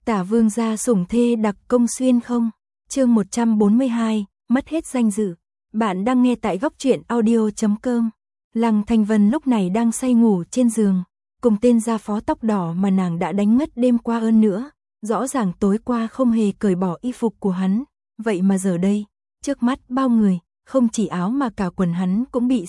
Tả vương gia sủng thê đặc công xuyên không? Chương 142, mất hết danh dự. Bạn đang nghe tại góc truyện audio.com. Lăng Thanh Vân lúc này đang say ngủ trên giường, cùng tên gia phó tóc đỏ mà nàng đã đánh ngất đêm qua ơn nữa. Rõ ràng tối qua không hề cởi bỏ y phục của hắn, vậy mà giờ đây, trước mắt bao người, không chỉ áo mà cả quần hắn cũng bị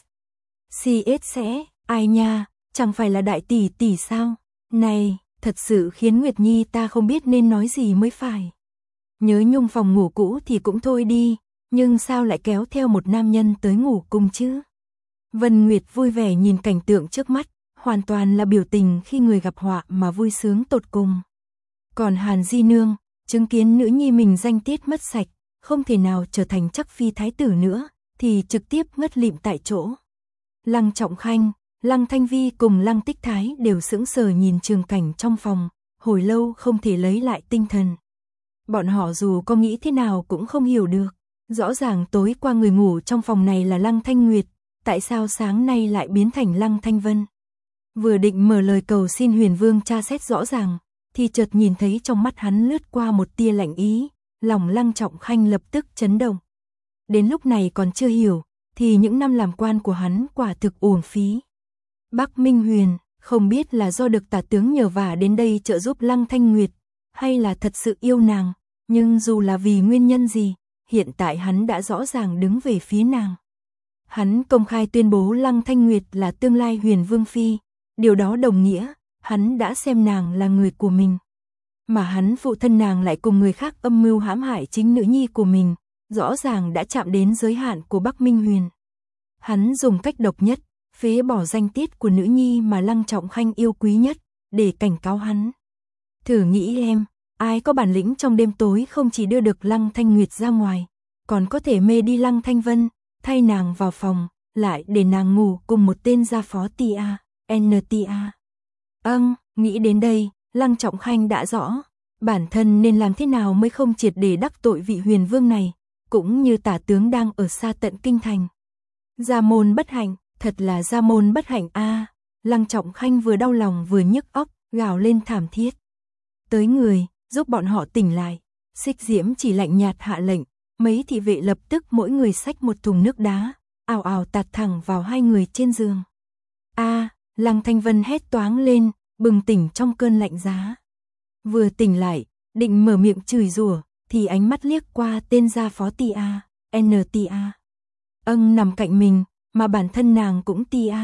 CS sẽ, ai nha, chẳng phải là đại tỷ tỷ sao? Này, thật sự khiến Nguyệt Nhi ta không biết nên nói gì mới phải. Nhớ nhung phòng ngủ cũ thì cũng thôi đi, nhưng sao lại kéo theo một nam nhân tới ngủ cùng chứ? Vân Nguyệt vui vẻ nhìn cảnh tượng trước mắt, hoàn toàn là biểu tình khi người gặp họa mà vui sướng tột cùng. Còn Hàn Di Nương, chứng kiến nữ nhi mình danh tiết mất sạch, không thể nào trở thành chắc phi thái tử nữa, thì trực tiếp ngất lịm tại chỗ. Lăng Trọng Khanh, Lăng Thanh Vi cùng Lăng Tích Thái đều sững sờ nhìn trường cảnh trong phòng, hồi lâu không thể lấy lại tinh thần. Bọn họ dù có nghĩ thế nào cũng không hiểu được, rõ ràng tối qua người ngủ trong phòng này là Lăng Thanh Nguyệt, tại sao sáng nay lại biến thành Lăng Thanh Vân? Vừa định mở lời cầu xin Huyền Vương tra xét rõ ràng, thì chợt nhìn thấy trong mắt hắn lướt qua một tia lạnh ý, lòng Lăng Trọng Khanh lập tức chấn động. Đến lúc này còn chưa hiểu, thì những năm làm quan của hắn quả thực uổng phí. Bắc Minh Huyền, không biết là do được tả tướng nhờ vả đến đây trợ giúp Lăng Thanh Nguyệt, hay là thật sự yêu nàng, nhưng dù là vì nguyên nhân gì, hiện tại hắn đã rõ ràng đứng về phía nàng. Hắn công khai tuyên bố Lăng Thanh Nguyệt là tương lai Huyền Vương Phi, điều đó đồng nghĩa, hắn đã xem nàng là người của mình. Mà hắn phụ thân nàng lại cùng người khác âm mưu hãm hại chính nữ nhi của mình, rõ ràng đã chạm đến giới hạn của Bắc Minh Huyền. Hắn dùng cách độc nhất, phế bỏ danh tiết của nữ nhi mà Lăng Trọng Khanh yêu quý nhất, để cảnh cáo hắn. Thử nghĩ em, ai có bản lĩnh trong đêm tối không chỉ đưa được Lăng Thanh Nguyệt ra ngoài, còn có thể mê đi Lăng Thanh Vân, thay nàng vào phòng, lại để nàng ngủ cùng một tên gia phó NTA. Nghĩ đến đây, Lăng Trọng Khanh đã rõ, bản thân nên làm thế nào mới không triệt để đắc tội vị Huyền Vương này, cũng như tả tướng đang ở xa tận kinh thành. Gia môn bất hạnh, thật là gia môn bất hạnh a. Lăng Trọng Khanh vừa đau lòng vừa nhức óc, gào lên thảm thiết. Tới người, giúp bọn họ tỉnh lại. Xích Diễm chỉ lạnh nhạt hạ lệnh, mấy thị vệ lập tức mỗi người xách một thùng nước đá, ào ào tạt thẳng vào hai người trên giường. Lăng Thanh Vân hét toáng lên, bừng tỉnh trong cơn lạnh giá. Vừa tỉnh lại, định mở miệng chửi rủa, thì ánh mắt liếc qua tên gia phó NTA. Nằm cạnh mình, mà bản thân nàng cũng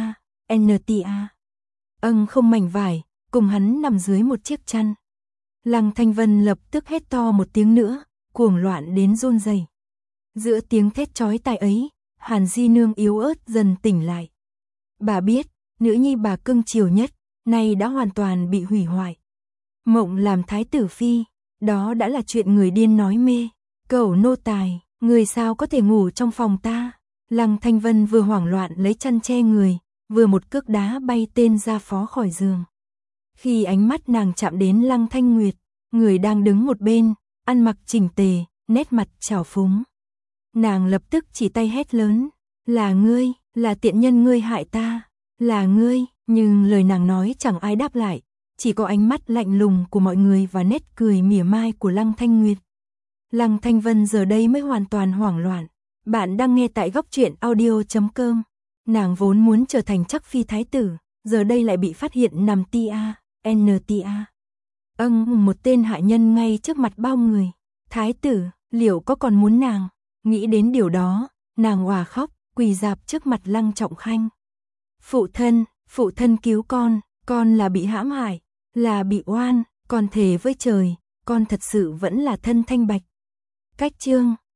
NTA. Không mảnh vải, cùng hắn nằm dưới một chiếc chăn. Lăng Thanh Vân lập tức hét to một tiếng nữa, cuồng loạn đến run rẩy. Giữa tiếng thét chói tai ấy, Hàn Di Nương yếu ớt dần tỉnh lại. Bà biết, nữ nhi bà cưng chiều nhất, nay đã hoàn toàn bị hủy hoại. Mộng làm thái tử phi, đó đã là chuyện người điên nói mê. Cẩu nô tài, người sao có thể ngủ trong phòng ta? Lăng Thanh Vân vừa hoảng loạn lấy chăn che người, vừa một cước đá bay tên gia phó khỏi giường. Khi ánh mắt nàng chạm đến Lăng Thanh Nguyệt, người đang đứng một bên, ăn mặc chỉnh tề, nét mặt trào phúng. Nàng lập tức chỉ tay hét lớn, là ngươi, là tiện nhân ngươi hại ta, là ngươi, nhưng lời nàng nói chẳng ai đáp lại, chỉ có ánh mắt lạnh lùng của mọi người và nét cười mỉa mai của Lăng Thanh Nguyệt. Lăng Thanh Vân giờ đây mới hoàn toàn hoảng loạn. Bạn đang nghe tại góc truyện audio.com. Nàng vốn muốn trở thành chắc phi thái tử, giờ đây lại bị phát hiện nằm NTA. Một tên hạ nhân ngay trước mặt bao người. Thái tử, liệu có còn muốn nàng? Nghĩ đến điều đó, nàng òa khóc, quỳ rạp trước mặt Lăng Trọng Khanh. Phụ thân cứu con là bị hãm hại, là bị oan, con thề với trời, con thật sự vẫn là thân thanh bạch. Cách chương